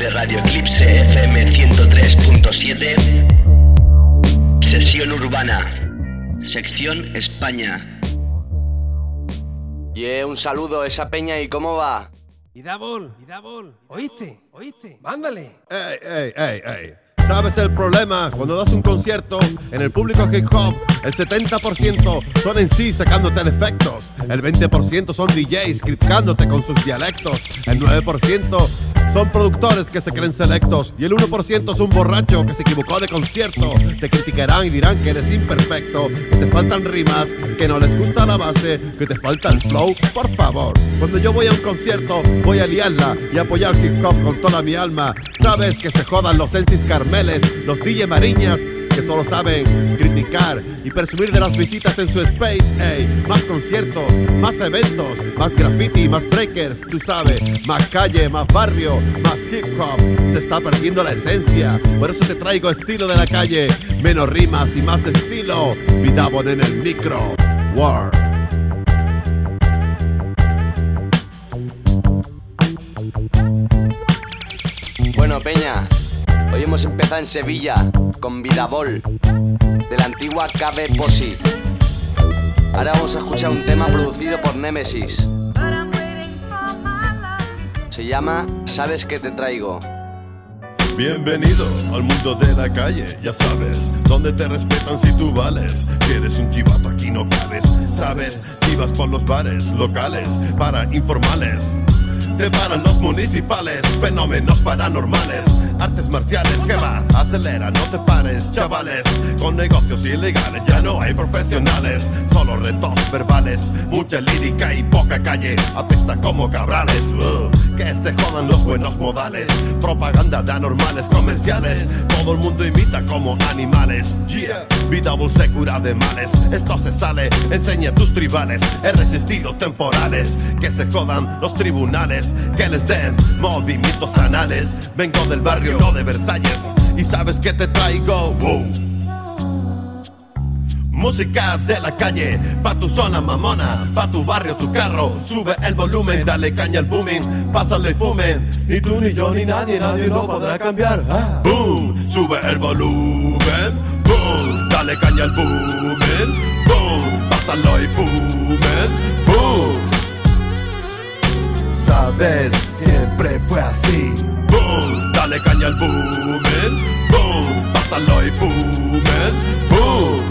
de Radio Eclipse FM 103.7. Sesión urbana, sección España. Un saludo a esa peña, ¿y cómo va? Vidabol, ¿oíste? Mándale. Ey. ¿Sabes el problema? Cuando das un concierto en el público hip hop, el 70% son en sí sacándote defectos, el 20% son DJs criticándote con sus dialectos, el 9% son productores que se creen selectos y el 1% es un borracho que se equivocó de concierto. Te criticarán y dirán que eres imperfecto, que te faltan rimas, que no les gusta la base, que te falta el flow. Por favor, cuando yo voy a un concierto voy a liarla y apoyar hip hop con toda mi alma. Sabes que se jodan los Ensis Carmeles, los DJ Mariñas, que solo saben criticar y presumir de las visitas en su space. Ey, más conciertos, más eventos, más graffiti, más breakers, tú sabes, más calle, más barrio, más hip hop. Se está perdiendo la esencia, por eso te traigo estilo de la calle, menos rimas y más estilo. Vidabon en el micro. War. Bueno, peña, hoy hemos empezado en Sevilla con Vidabol, de la antigua KB Posi. Ahora vamos a escuchar un tema producido por Nemesis. Se llama Sabes que te traigo. Bienvenido al mundo de la calle, ya sabes, donde te respetan si tú vales. Si eres un chivato aquí no cabes, sabes, si vas por los bares locales para informales. Te paran los municipales, fenómenos paranormales, artes marciales, que va, acelera, no te pares, chavales. Con negocios ilegales ya no hay profesionales, solo retos verbales, mucha lírica y poca calle, apesta como cabrales. Que se jodan los buenos modales, propaganda de anormales comerciales, todo el mundo imita como animales. Yeah, Vidabol se cura de males, esto se sale, enseña tus tribales, he resistido temporales, que se jodan los tribunales, que les den movimientos anales. Vengo del barrio, no de Versalles, y sabes que te traigo. Música de la calle, pa' tu zona mamona, pa' tu barrio, tu carro. Sube el volumen, dale caña al booming, pásale y fumen. Ni tú, ni yo, ni nadie lo podrá cambiar. Boom, sube el volumen, boom, dale caña al booming, boom, pásalo y fumen, boom. Sabes, siempre fue así. Boom, dale caña al booming, boom, pásalo y fumen, boom.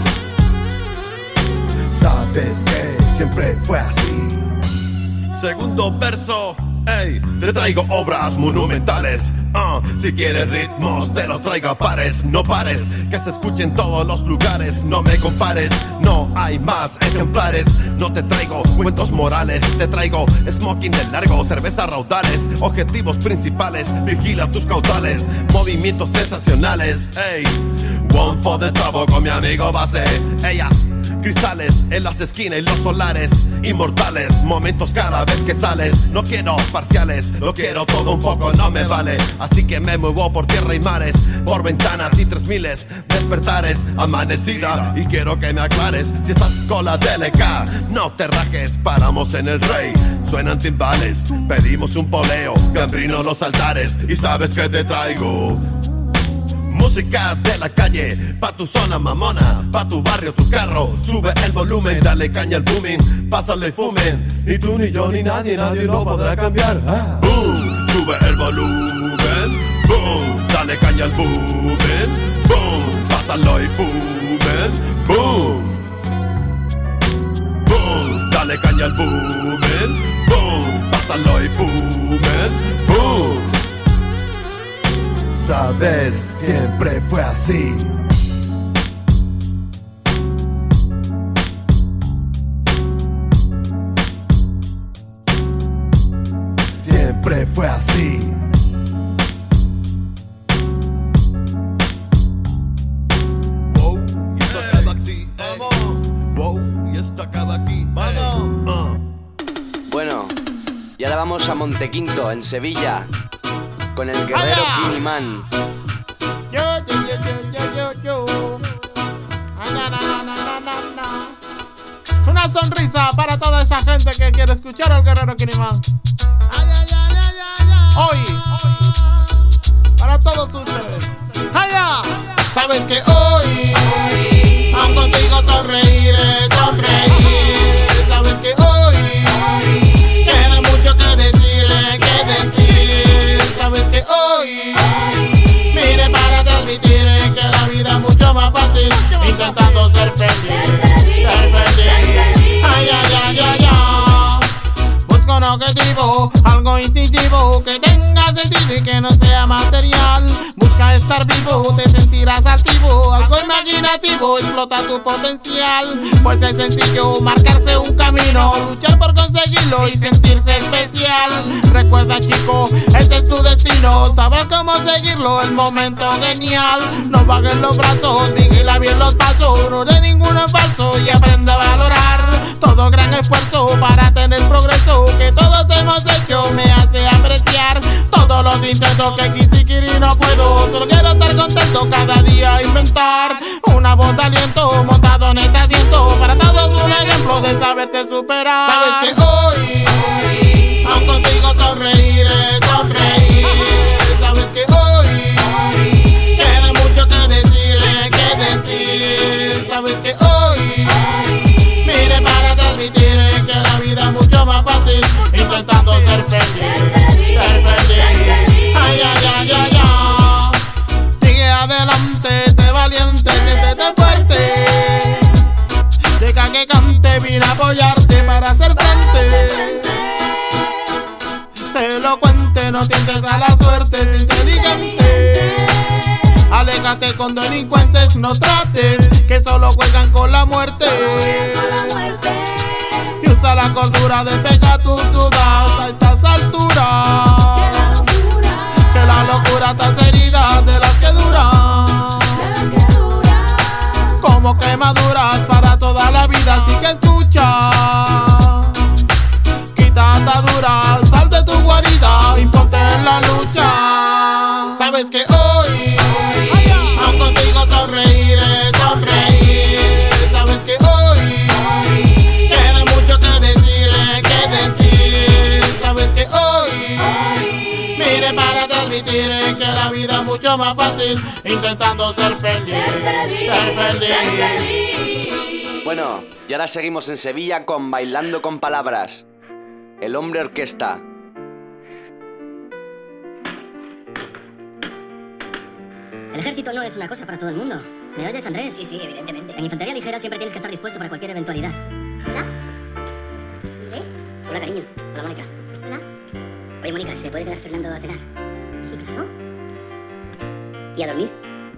Sabes que siempre fue así. Segundo verso, ey, te traigo obras monumentales. Si quieres ritmos, te los traigo a pares. No pares, que se escuche en todos los lugares. No me compares, no hay más ejemplares. No te traigo cuentos morales, te traigo smoking de largo, cerveza raudales, objetivos principales, vigila tus caudales, movimientos sensacionales. Ey, one for the trouble con mi amigo Base. Ella, cristales en las esquinas y los solares, inmortales, momentos cada vez que sales. No quiero parciales, lo quiero todo un poco, no me vale. Así que me muevo por tierra y mares, por ventanas y 3000 despertares, amanecida. Y quiero que me aclares, si estás con la DLK, no te rajes, paramos en el rey. Suenan timbales, pedimos un poleo, gambrino los altares. Y sabes que te traigo música de la calle, pa' tu zona mamona, pa' tu barrio, tu carro. Sube el volumen, dale caña al booming, pásale y fumen. Ni tú, ni yo, ni nadie lo podrá cambiar. Boom, sube el volumen, boom, dale caña al booming, boom, pásalo y fumen, boom. Boom, dale caña al booming, boom, pásalo y fumen, boom. Sabes, siempre fue así. Siempre fue así. Wow, y esto acaba aquí. Wow, y esto acaba aquí. Bueno, y ahora vamos a Montequinto, en Sevilla, con el guerrero Kiniman. Una sonrisa para toda esa gente que quiere escuchar al guerrero Kiniman. Hoy para todos ustedes. ¡Haya! Sabes que hoy aún contigo sonreiré, sonreír. Sabes que hoy queda mucho que decirle, que decir. Sabes que hoy vine para transmitir que la vida es mucho más fácil intentando ser feliz, ser feliz. Ay, ay, ay, ay, ay. Busco un objetivo, algo instintivo que tenga sentido y que no sea material. Busca estar vivo, te sentirás activo, algo imaginativo, explota tu potencial. Pues es sencillo marcarse un camino, luchar por conseguirlo y sentirse especial. Recuerda, chico, ese es tu destino, sabrás cómo seguirlo, el momento genial. No bajes los brazos, vigila bien los pasos, no de ninguno falso y aprende a valorar todo gran esfuerzo para tener progreso que todos hemos hecho. Me hace apreciar todos los intentos que quise y no puedo. Solo quiero estar contento cada día, inventar una voz de aliento montado en este asiento. Para todos un ejemplo de saberse superar. Sabes que hoy aún contigo sonreiré, sonreír. Sabes que hoy queda mucho que decirle, que decir. Sabes que hoy vine para transmitir que la vida es mucho más fácil intentando ser feliz, ser feliz. Ay, ay, ay, ay, ay. Sigue adelante, sé valiente, siéntete fuerte. Deja que cante, vine a apoyarte para hacer frente. Sé elocuente, no tientes a la suerte, es inteligente. Aléjate con delincuentes, no trates, que solo juegan con la muerte. Y usa la cordura, despeja tus dudas a estas alturas. Que la locura, estas heridas de las que duran, como quemaduras para toda la vida. Así que escucha, quita ataduras, sal de tu guarida, imponte en la lucha. Sabes que hoy aún contigo sonreiré, sonreír. Sabes que hoy queda mucho que decirle, que decir. Sabes que hoy vine para transmitir que la vida es mucho más fácil intentando ser feliz, ser feliz. Bueno, y ahora seguimos en Sevilla con Bailando con Palabras, El Hombre Orquesta. El ejército no es una cosa para todo el mundo. ¿Me oyes, Andrés? Sí, sí, evidentemente. En infantería ligera siempre tienes que estar dispuesto para cualquier eventualidad. ¿Hola? ¿Ves? Hola, cariño. Hola, Mónica. Hola. Oye, Mónica, ¿se puede quedar Fernando a cenar? Sí, claro. ¿Y a dormir?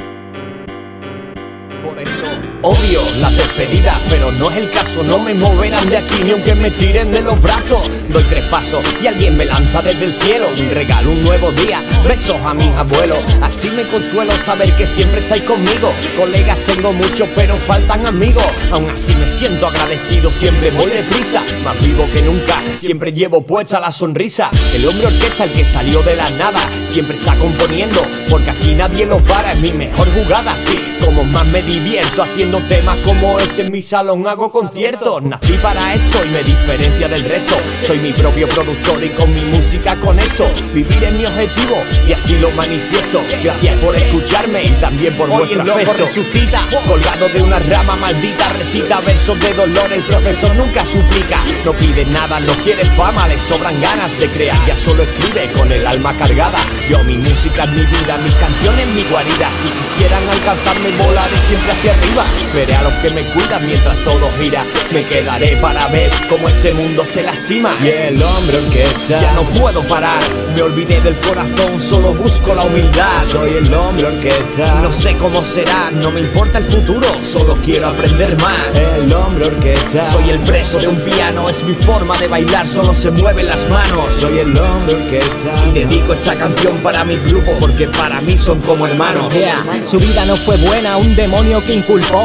Por eso odio las despedidas, pero no es el caso. No me moverán de aquí ni aunque me tiren de los brazos. Doy 3 pasos y alguien me lanza desde el cielo. Un regalo, un nuevo día, besos a mis abuelos. Así me consuelo saber que siempre estáis conmigo. Colegas tengo muchos, pero faltan amigos. Aún así me siento agradecido, siempre voy deprisa. Más vivo que nunca, siempre llevo puesta la sonrisa. El hombre orquesta, el que salió de la nada, siempre está componiendo, porque aquí nadie lo para. Es mi mejor jugada, sí, como más me divierto haciendo temas como este. En mi salón hago conciertos. Nací para esto y me diferencia del resto. Soy mi propio productor y con mi música conecto. Vivir es mi objetivo y así lo manifiesto. Gracias por escucharme y también por vuestro afecto. Resucita, colgado de una rama maldita, recita versos de dolor. El profesor nunca suplica, no pide nada, no quiere fama, le sobran ganas de crear. Ya solo escribe con el alma cargada. Yo, mi música es mi vida, mis canciones mi guarida. Si quisieran alcanzarme, volaré siempre hacia arriba. Veré a los que me cuidan mientras todo gira. Me quedaré para ver cómo este mundo se lastima. Y el hombre orquesta, ya no puedo parar. Me olvidé del corazón, solo busco la humildad. Soy el hombre orquesta, no sé cómo será, no me importa el futuro, solo quiero aprender más. El hombre orquesta, soy el preso de un piano, es mi forma de bailar, solo se mueven las manos. Soy el hombre orquesta y dedico esta canción para mi grupo, porque para mí son como hermanos. Su vida no fue buena, un demonio que inculpó.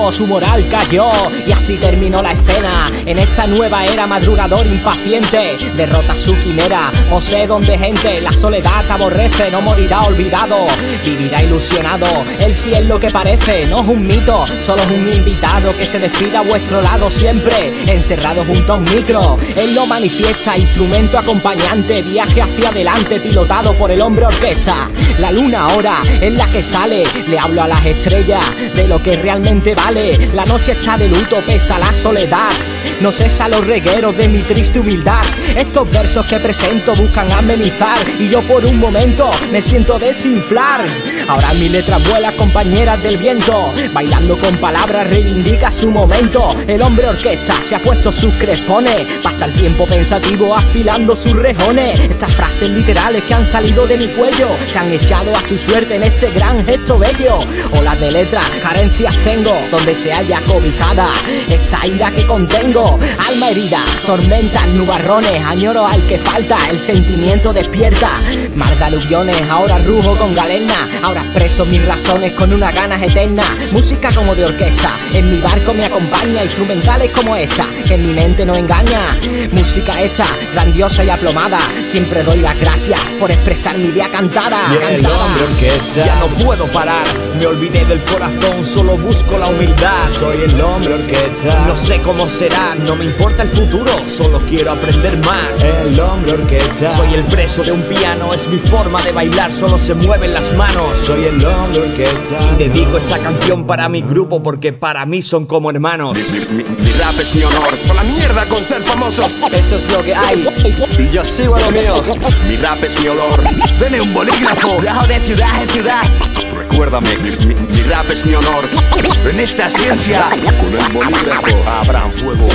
cayó, su moral cayó, y así terminó la escena. En esta nueva era, madrugador impaciente derrota su quimera, posee don de gente, la soledad te aborrece, no morirá olvidado, vivirá ilusionado. Él sí es lo que parece, no es un mito, solo es un invitado que se despida a vuestro lado siempre, encerrado junto a un micro. Él lo manifiesta, instrumento acompañante, viaje hacia adelante, pilotado por el hombre orquesta. La luna ahora es la que sale, le hablo a las estrellas de lo que realmente vale. La noche está de luto, pesa la soledad, no cesa los regueros de mi triste humildad. Estos versos que presento buscan amenizar, y yo por un momento me siento desinflar. Ahora mi letra vuela, compañeras del viento, bailando con palabras reivindica su momento. El hombre orquesta se ha puesto sus crespones, pasa el tiempo pensativo afilando sus rejones. Estas frases literales que han salido de mi cuello se han echado a su suerte en este gran gesto bello. Olas de letras, carencias tengo, donde se halla cobijada esta ira que contengo. Alma herida, tormentas, nubarrones, añoro al que falta, el sentimiento despierta. Mar de aluviones, ahora rujo con galena, ahora expreso mis razones con unas ganas eternas. Música como de orquesta, en mi barco me acompaña, instrumentales como esta, que en mi mente no engaña. Música hecha, grandiosa y aplomada, siempre doy las gracias por expresar mi idea cantada. El hombre orquesta, ya no puedo parar, me olvidé del corazón, solo busco la humildad. Soy el hombre orquesta, no sé cómo será, no me importa el futuro, solo quiero aprender más. El hombre orquesta, soy el preso de un piano, es mi forma de bailar, solo se mueven las manos. Soy el hombre orquesta, y dedico esta canción para mi grupo porque para mí son como hermanos. Mi rap es mi honor, por la mierda con ser famosos, eso es lo que hay, y yo sigo a lo mío. Mi rap es mi olor, deme un bolígrafo, viajo de ciudad en ciudad. Recuérdame, mi rap es mi honor, en esta ciencia, con el bolígrafo habrán fuego.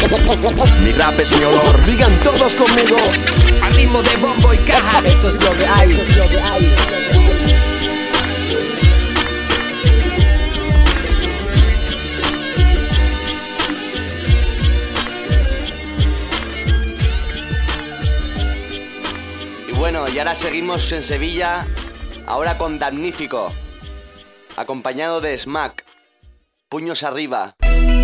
Mi rap es mi olor, digan todos conmigo, al ritmo de bombo y caja. Eso es lo que hay, eso es lo que hay. Bueno, y ahora seguimos en Sevilla, ahora con Damnífico, acompañado de Smack, Puños Arriba.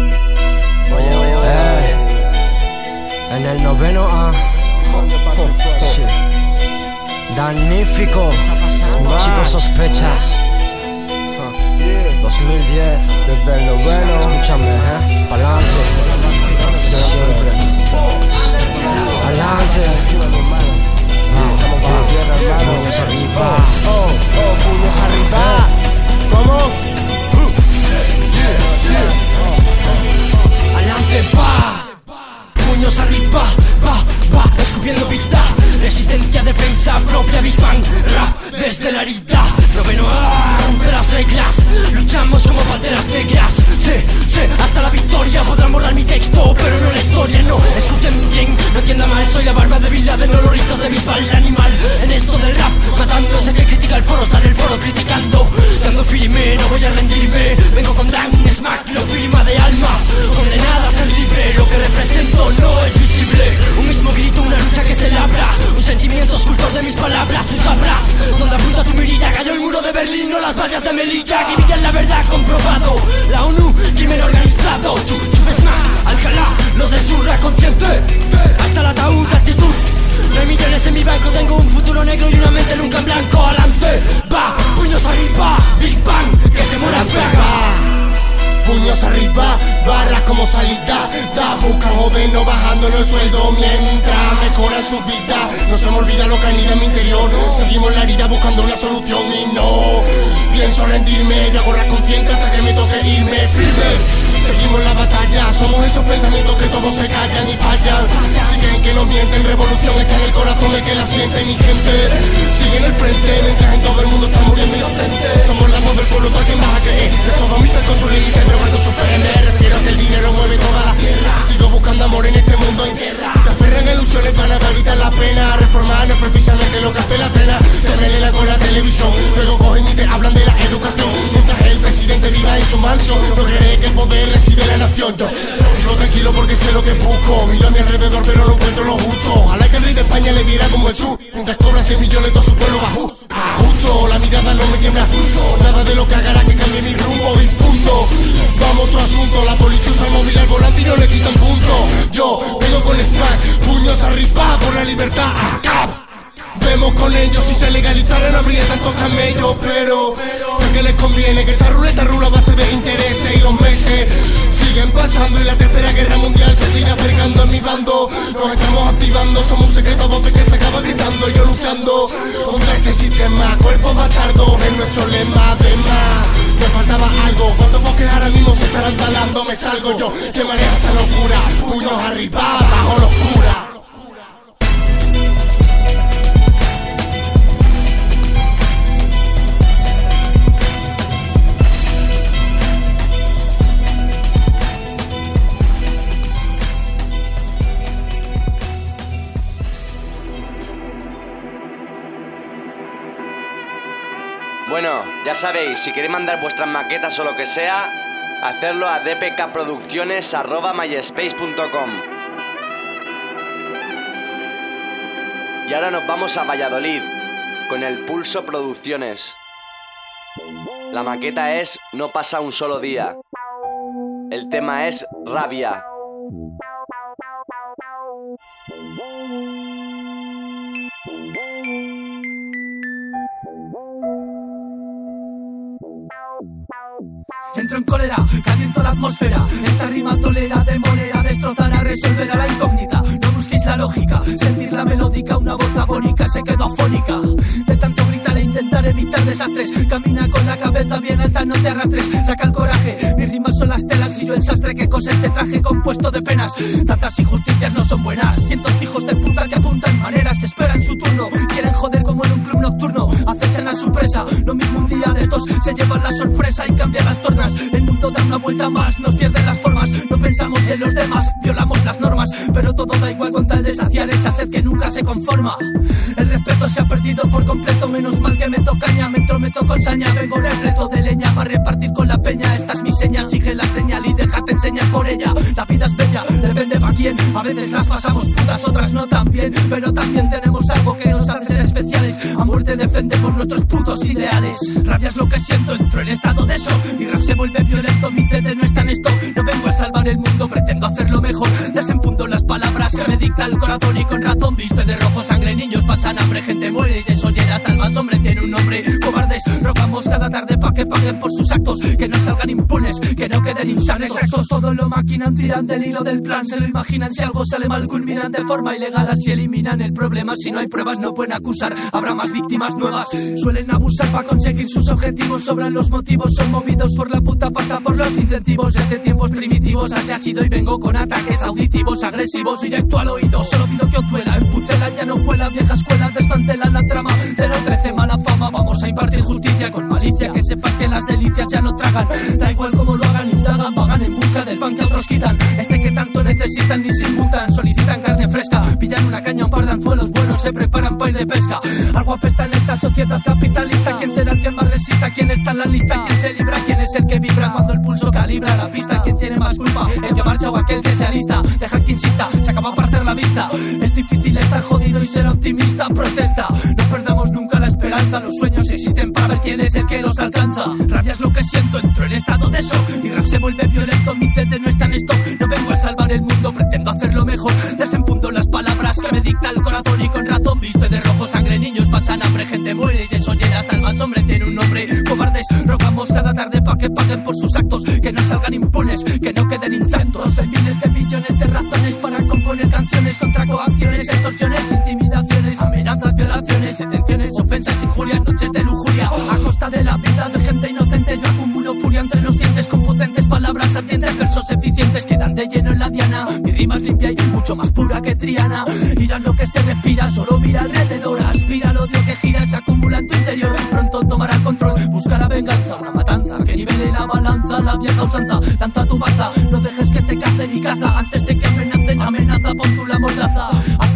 En el noveno sí. Damnífico, chicos sospechas 2010, desde el noveno. Escúchame, pa'lante, siempre pa'lante. Puños arriba, puños arriba. ¿Cómo? Adelante va. Puños arriba, va, escupiendo vida. Resistencia, defensa propia, Big Bang, rap desde la herida. Noveno rompe las reglas, luchamos como banderas negras. Sí, hasta la victoria. Podrán borrar mi texto, pero no la historia, no. Escuchen bien, no entiendan mal, soy la barba de Bin Laden, no los rizos de Bisbal, el animal. En esto del rap, matando ese que critica el foro, está en el foro criticando. Dando firme, no voy a rendirme. Vengo con Dan, Smack, lo firma de alma. Condenada a ser libre, lo que represento no es visible. Un mismo grito, una lucha que se labra. Un sentimiento escultor de mis palabras, tú sabrás. Donde apunta tu mirilla, cayó el muro de Berlín, no las vallas de Melilla. Que brillan la verdad comprobado. La ONU, crimen organizado. Chufes más, Alcalá, los del sur, consciente. Hasta el ataúd, actitud. 9 millones en mi banco, tengo un futuro negro y una mente nunca en blanco. Adelante, va, puños arriba, Big Bang, que se muera pega. Puños arriba, barras como salida. Da, buscan jodernos bajándonos el sueldo mientras mejoran sus vidas. No se me olvida lo que hay en mi interior. Seguimos la herida buscando una solución y no pienso rendirme. Yo hago rap consciente hasta que me toque irme. Firmes, seguimos la batalla. Somos esos pensamientos que todos se callan y fallan. Si creen que nos mienten, revolución está en el corazón de que la siente mi gente. Sigue en el frente, mientras en todo el mundo está muriendo inocentes. Somos la voz del pueblo, ¿para quién vas a creer? De sodomistas con su lírica y robando su fe. Me refiero a que el dinero mueve toda la tierra. Sigo buscando amor en este mundo en guerra. Se aferran a ilusiones para evitar la pena. Reformar no es precisamente lo que hace la trena. Te melenan con la televisión, luego cogen y te hablan de la educación. Mientras el presidente viva en discurso manso. No cree que el poder reside en la nación. Yo vivo tranquilo porque sé lo que busco. Miro a mi alrededor pero no encuentro lo justo. Ojalá que el rey de España le diera como el sur. Mientras cobra 6 millones todo su pueblo bajo. Justo, la mirada no me tiembla pulso. Nada de lo que haga que cambie mi rumbo y punto. Vamos otro asunto, la policía usa el móvil al volante y no le quitan punto. Yo vengo con smack, puños arriba por la libertad. ¡Acab! Vemos con ellos si se legalizara no habría tantos camellos. Pero sé que les conviene que esta ruleta rula a base de intereses. Y los meses siguen pasando y la tercera guerra mundial se sigue acercando a mi bando. Nos estamos activando, somos un secreto voces que se acaba gritando. Yo luchando contra este sistema, cuerpos bastardos es nuestro lema. Además me faltaba algo, cuántos bosques ahora mismo se estarán talando. Me salgo yo, que maneja esta locura. Puños arriba, bajo la oscura. Bueno, ya sabéis, si queréis mandar vuestras maquetas o lo que sea, hacerlo a dpkproducciones@myspace.com. Y ahora nos vamos a Valladolid, con el Pulso Producciones. La maqueta es No pasa un solo día. El tema es Rabia. Entro en cólera, caliento la atmósfera. Esta rima tolera, demolera, destrozará, resolverá la incógnita. No busquéis la lógica, sentir la melódica. Una voz agónica se quedó afónica. De tanto gritar e intentar evitar desastres. Camina con la cabeza bien alta, no te arrastres. Saca el coraje, mis rimas son las telas y yo el sastre que cose este traje compuesto de penas. Tantas injusticias no son buenas. Cientos hijos de puta que apuntan maneras, esperan su turno. Quieren joder como en un club nocturno, acechan a su presa. Lo mismo un día de estos, se llevan la sorpresa y cambian las tornas. El mundo da una vuelta más, nos pierden las formas. No pensamos en los demás, violamos las normas. Pero todo da igual con tal de saciar esa sed que nunca se conforma. El respeto se ha perdido por completo. Menos mal que me tocaña, me entrometo con saña. Vengo repleto de leña para repartir con la peña. Esta es mi seña, sigue la señal y déjate enseñar por ella. La vida es bella, depende pa' quién. A veces las pasamos putas, otras no tan bien. Pero también tenemos algo que nos hace ser especiales. A muerte defendemos nuestros putos ideales. Rabia es lo que siento, entro en estado de shock. Mi rap se vuelve violento, mi CD no está en esto. No vengo a salvar el mundo, pretendo hacerlo mejor. Desenfundo las palabras que me dicta el corazón y con razón. Viste de rojo sangre, niños pasan hambre, gente muere y desollera. Hasta el más hombre tiene un nombre. Cobardes, rogamos cada tarde pa' que paguen por sus actos. Que no salgan impunes, que no queden insanos. Todo lo maquinan, tiran del hilo del plan. Se lo imaginan, si algo sale mal culminan de forma ilegal. Así eliminan el problema, si no hay pruebas no pueden acusar. Habrá más víctimas nuevas. Suelen abusar para conseguir sus objetivos. Sobran los motivos, son movidos por la puta pasta, por los incentivos. Desde tiempos primitivos así ha sido y vengo con ataques auditivos, agresivos, directo al oído. Solo pido que os duela, en Pucela ya no cuela. Vieja escuela desmantela la trama. 013 mala fama, vamos a impartir justicia con malicia. Que sepas que las delicias ya no tragan. Da igual cómo lo hagan, indagan, vagan en busca del pan que otros quitan. Ese que tanto necesitan ni se inmutan. Solicitan carne fresca, pillan una caña, un par de anzuelos buenos, se preparan para ir de pesca. Algo apesta en esta sociedad capitalista. ¿Quién será el que más resista? ¿Quién está en la lista? ¿Quién se libra? ¿Quién es el que vibra cuando el pulso calibra la pista? ¿Quién tiene más culpa? ¿El que marcha o aquel que se alista? Dejad que insista, se acaba a partir la vista. Es difícil estar jodido y ser optimista. Protesta, no perdamos nunca la esperanza. Los sueños existen para ver quién es el que los alcanza. Rabia es lo que siento, entro en estado de shock. Mi rap se vuelve violento, mi CD no está en stock. No vengo a salvar el mundo, pretendo hacerlo mejor. Desenfundo las palabras que me dicta el corazón y con razón. Viste de rojo sangre, niños pasan hambre, gente muere y desollera. Hasta el más hombre tiene un nombre. Cobardes, rogamos cada tarde pa' que paguen por sus actos. Que no salgan impunes, que no queden intentos. De miles de millones de razones para componer canciones contra coacciones, extorsiones, intimidaciones, amenazas, violaciones, detenciones, ofensas, injurias, noches de lujuria. A costa de la vida de gente inocente yo acumulo furia entre los dientes con potentes palabras ardientes, versos eficientes que dan de lleno en la diana. Mi rima es limpia y mucho más pura que Triana. Irás lo que se respira, solo mira alrededor. Aspira al odio que gira, se acumula en tu interior. Pronto tomará el control, buscará venganza, una matanza que nivele la balanza. La vieja usanza, lanza tu baza, no dejes que te cacen y caza. Antes de que amenacen, amenaza, pon tú la mordaza. Haz que se arrepienta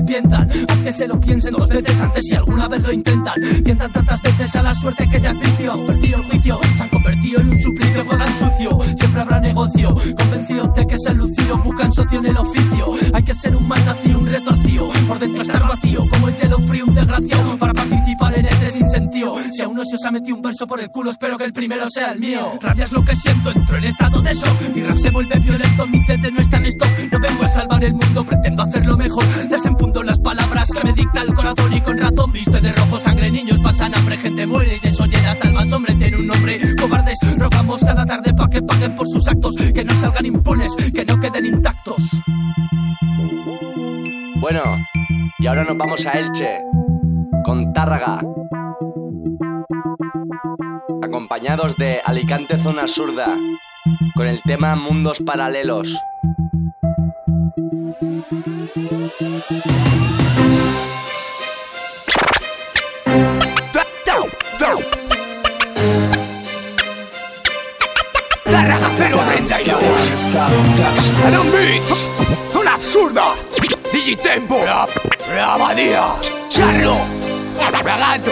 arrepientan. Haz que se lo piensen 2 veces antes si alguna vez lo intentan. Tientan tantas veces a la suerte que ya es vicio. Han perdido el juicio, se han convertido en un suplicio. Juegan sucio, siempre habrá negocio. Convencidos de que es el lucido, buscan socio en el oficio. Hay que ser un mal nacido, un retorcido. Por dentro estar vacío, como el hielo frío, un desgraciado. Para participar en este sin sentido. Si a uno se os ha metido un verso por el culo, espero que el primero sea el mío. Rabia es lo que siento, entro en estado de shock. Mi rap se vuelve violento, mi CD no está en stock. No vengo a salvar el mundo, pretendo hacerlo mejor. Desenfundo las palabras que me dicta el corazón. Y con razón viste de rojo sangre, niños pasan hambre, gente muere y de eso llena hasta el más hombre tiene un nombre. Cobardes, rogamos cada tarde pa' que paguen por sus actos. Que no salgan impunes, que no queden intactos. Bueno, y ahora nos vamos a Elche, con Tárraga, acompañados de Alicante Zona Surda, con el tema Mundos Paralelos. Tárraga 032 Adam Beats, Zona Absurda, Digitempo, La Abadía, Charlo, Bragato,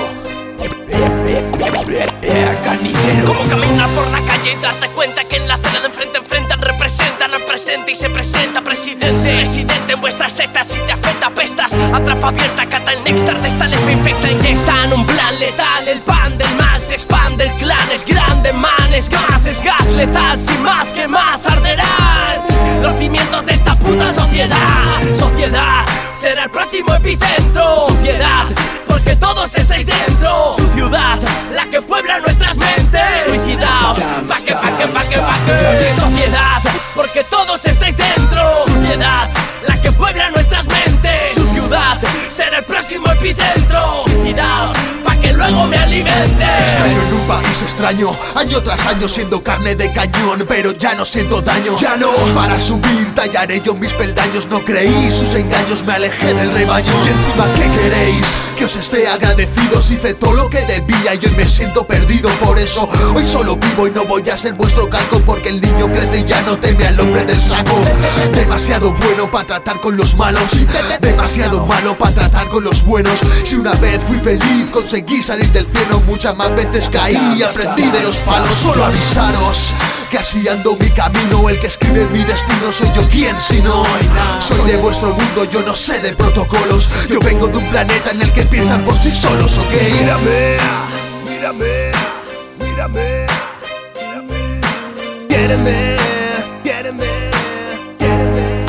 El Carnicero. Como caminar por la calle y darte cuenta que en la acera de enfrentan, representan al presente y se presenta presidente. Residente en vuestras sectas, si te afecta pestas. Atrapa abierta, cata el néctar de esta lefa infecta. Inyectan un plan letal, el pan del mal se expande. El clan es grande, man, es gas letal. Sin más que más arderán los cimientos de esta puta sociedad. Sociedad será el próximo epicentro. Sociedad, porque todos estáis dentro. Su ciudad, la que puebla nuestras mentes. Suicidaos, pa' que. Sociedad, porque todos estáis dentro. Sociedad, la que puebla nuestras mentes. Su ciudad, será el próximo epicentro. Suicidaos, pa' que luego me alimente. Extraño en un país extraño, año tras año siendo carne de cañón, pero ya no siento daño. Ya no, para subir tallaré yo mis peldaños. No creí sus engaños, me alejé del rebaño. Y encima, ¿qué queréis? Que os esté agradecido. Si hice todo lo que debía y hoy me siento perdido. Por eso hoy solo vivo y no voy a ser vuestro calco, porque el niño crece y ya no teme al hombre del saco. Demasiado bueno para tratar con los malos, demasiado malo para tratar con los buenos. Si una vez fui feliz, conseguí salir del cielo, muchas más veces caí y aprendí de los palos. Solo avisaros que así ando mi camino. El que escribe mi destino soy yo, quien si no. Soy de vuestro mundo, yo no sé de protocolos. Yo vengo de un planeta en el que piensan por sí solos, ¿ok? Mírame, mírame, mírame, mírame. Quiéreme, quiéreme, quiéreme.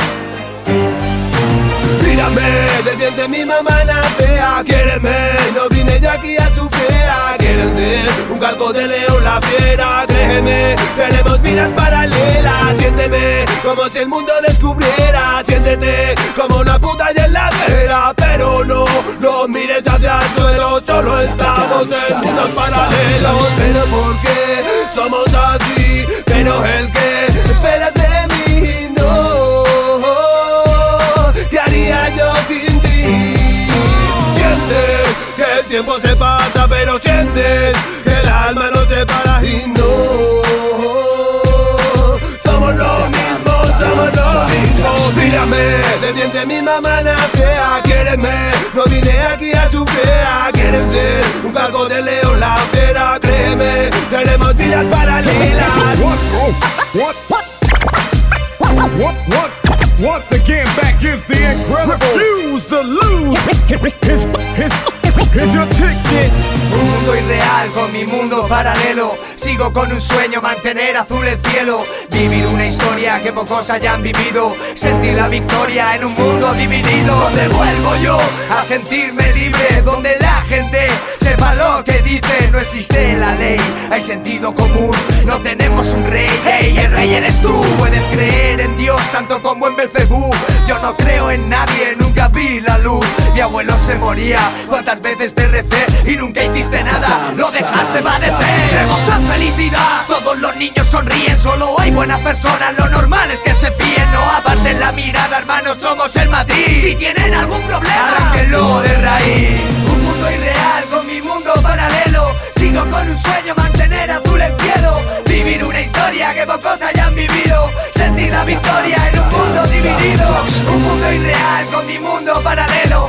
Mírame, del vientre de mi mamá nacea. Quiéreme, no vine yo aquí a sufrir. Quieren ser un calco de león, la fiera. Créeme, tenemos vidas paralelas. Siénteme como si el mundo descubriera. Siéntete como una puta y en la acera. Pero no mires hacia el suelo. Solo estamos en mundos paralelos. Pero ¿por qué somos así? Pero el que esperas de mí no. ¿Qué haría yo sin ti? Sientes que el tiempo se pasa, pero sientes que el alma no se para y no. Somos lo mismo, somos lo mismo. Mírame, de vientre mi mamá nacea. Quiéreme, no vine aquí a sufrir. Quieren ser un calco de león, la fiera. Créeme, tenemos vidas paralelas. Once again, back is the incredible. Refuse to lose. Here's your ticket. Un mundo irreal con mi mundo paralelo. Sigo con un sueño, mantener azul el cielo. Vivir una historia que pocos hayan vivido. Sentir la victoria en un mundo dividido. Donde vuelvo yo a sentirme libre. Donde la gente sepa lo que dice. No existe la ley, hay sentido común. No tenemos un rey, hey, el rey eres tú. Puedes creer en Dios tanto como en Belcebú. Yo no creo en nadie, nunca vi la luz. Mi abuelo se moría, cuántas veces te recé y nunca hiciste nada, lo dejaste padecer. Creemos en felicidad, todos los niños sonríen. Solo hay buenas personas, lo normal es que se fíen. No aparten la mirada, hermanos, somos el Madrid. Si tienen algún problema, arránquenlo de raíz. Un mundo irreal con mi mundo paralelo. Sigo con un sueño, mantener azul el cielo. Vivir una historia que pocos hayan vivido. Sentir la victoria en un mundo dividido. Un mundo irreal con mi mundo paralelo.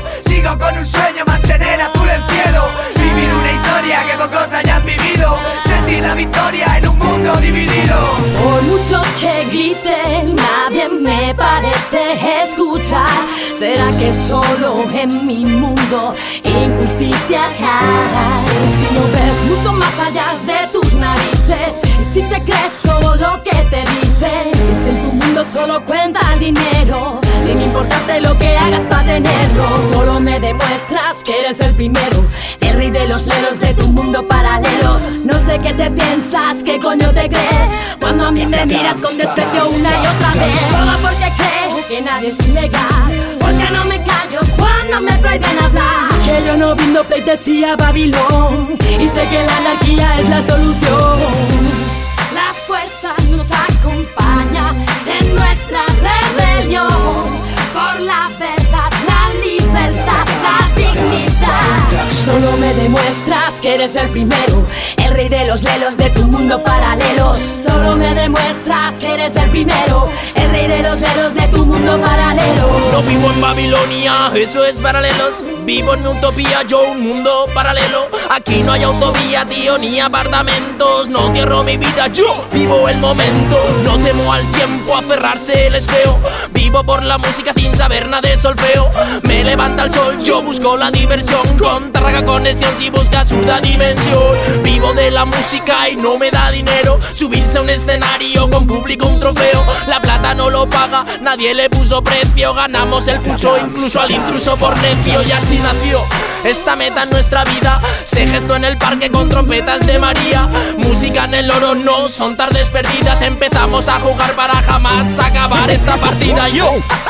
explicar. ¿Será que solo en mi mundo injusticia hay? Si no ves mucho más allá de tus narices, y si te crees todo lo que te dicen, si en tu mundo solo cuenta el dinero, sin importarte lo que hagas para tenerlo, solo me demuestras que eres el primero, el rey de los lelos de tu mundo paralelos. No sé qué te piensas, qué coño te crees, cuando a mí me miras con desprecio una y otra vez. Solo porque creo que nadie es ilegal, porque no me callo cuando me prohíben hablar. Que yo no brindo pleitesía a Babilón, y sé que la anarquía es la solución. La fuerza nos acompaña en nuestra rebelión, por la verdad, la libertad, la dignidad. Solo me demuestras que eres el primero, el rey de los lelos de tu mundo paralelos. Solo me demuestras que eres el primero, el rey de los lelos de tu mundo paralelo. No vivo en Babilonia, eso es paralelos. Vivo en utopía, yo un mundo paralelo. Aquí no hay autovía, tío, ni apartamentos. No cierro mi vida, yo vivo el momento. No temo al tiempo, aferrarse él es feo. Vivo por la música sin saber nada de solfeo. Me levanta el sol, yo busco la diversión. Contrarraga conexión si buscas surda dimensión. Vivo de la música y no me da dinero subirse a un escenario con público un trofeo. La plata no lo paga, nadie le puso precio. Ganamos el pulso incluso al intruso por necio. Y así nació esta meta en nuestra vida. Se gestó en el parque con trompetas de María. Música en el oro, no son tardes perdidas. Empezamos a jugar para jamás acabar esta partida. Yo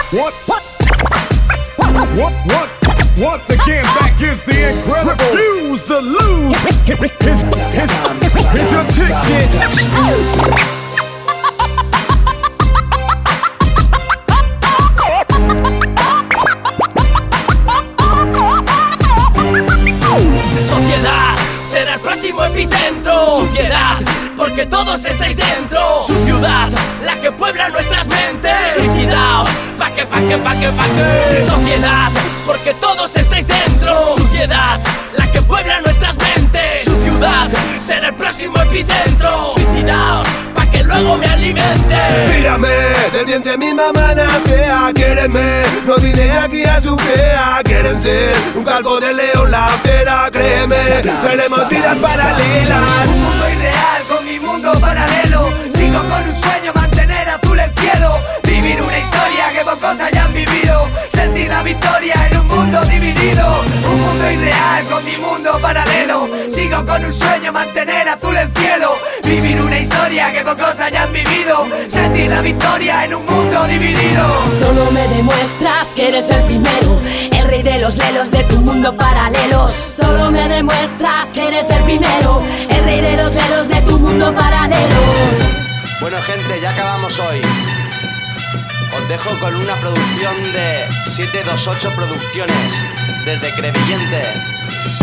Once again, back is the incredible Fuse the Lose. Here's your ticket. Sociedad será el próximo epicentro. Suciedad, porque todos estáis dentro. Su ciudad, la que puebla nuestras mentes. Suicidaos, pa' que. Sociedad, porque todos estáis dentro. Suciedad, la que puebla nuestras mentes. Su ciudad, será el próximo epicentro. Suicidaos, pa' que luego me alimente. Mírame, del vientre mi mamá nacea. Quiérenme, no vine aquí a su fea. Quieren ser un calvo de león, la fiera. Créeme, tenemos vidas paralelas. Un mundo irreal con mi mundo paralelo. Sigo con un sueño, mantener azul el cielo. Vivir una historia que pocos hayan vivido. Sentir la victoria en un mundo dividido. Un mundo irreal con mi mundo paralelo. Sigo con un sueño, mantener azul el cielo. Vivir una historia que pocos hayan vivido. Sentir la victoria en un mundo dividido. Solo me demuestras que eres el primero, el rey de los lelos de tu mundo paralelos. Solo me demuestras que eres el primero, el rey de los lelos de tu mundo paralelos. Bueno, gente, ya acabamos hoy. Os dejo con una producción de 728 Producciones desde Crevillente.